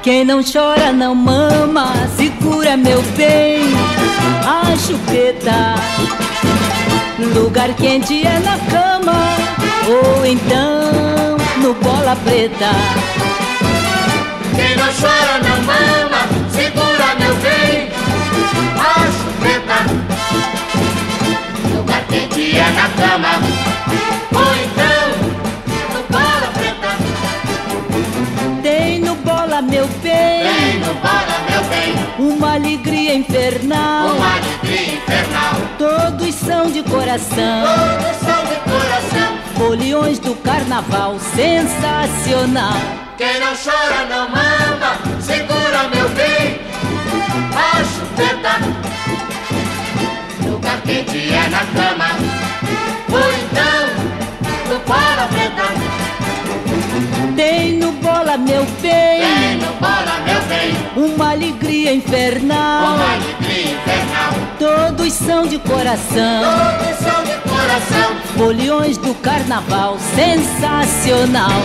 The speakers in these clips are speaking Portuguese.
Quem não chora não mama, segura meu bem a chupeta. Lugar quente é na cama ou então no bola preta. Quem não chora não mama, segura meu bem a chupeta. Lugar quente é na cama ou então no bola preta. Tem no bola meu bem, Tem no bola meu bem uma alegria infernal. uma alegria infernal. Todos são de coração, Todos são de coração. foliões do carnaval sensacional. Quem não chora não mama, segura meu bem a chupeta. Lugar quente é na cama ou então no bola preta. Tem no bola meu bem, Tem no bola meu bem uma alegria infernal. uma alegria infernal. Todos são de coração, Todos são de coração. foliões do carnaval sensacional.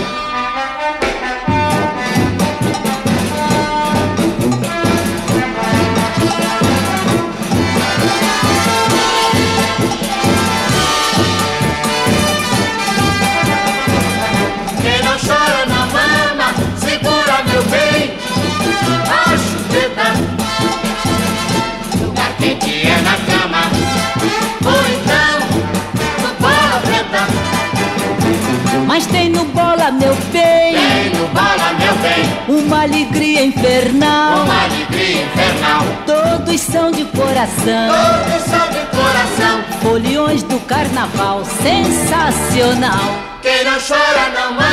Quem não chora não mama, segura meu bem a chupeta. Lugar quente é na cama ou então no bola preta. Mas tem no bola meu bem, Tem no bola meu bem uma alegria infernal. uma alegria infernal. Todos são de coração, Todos são de coração. foliões do carnaval sensacional. Quem não chora não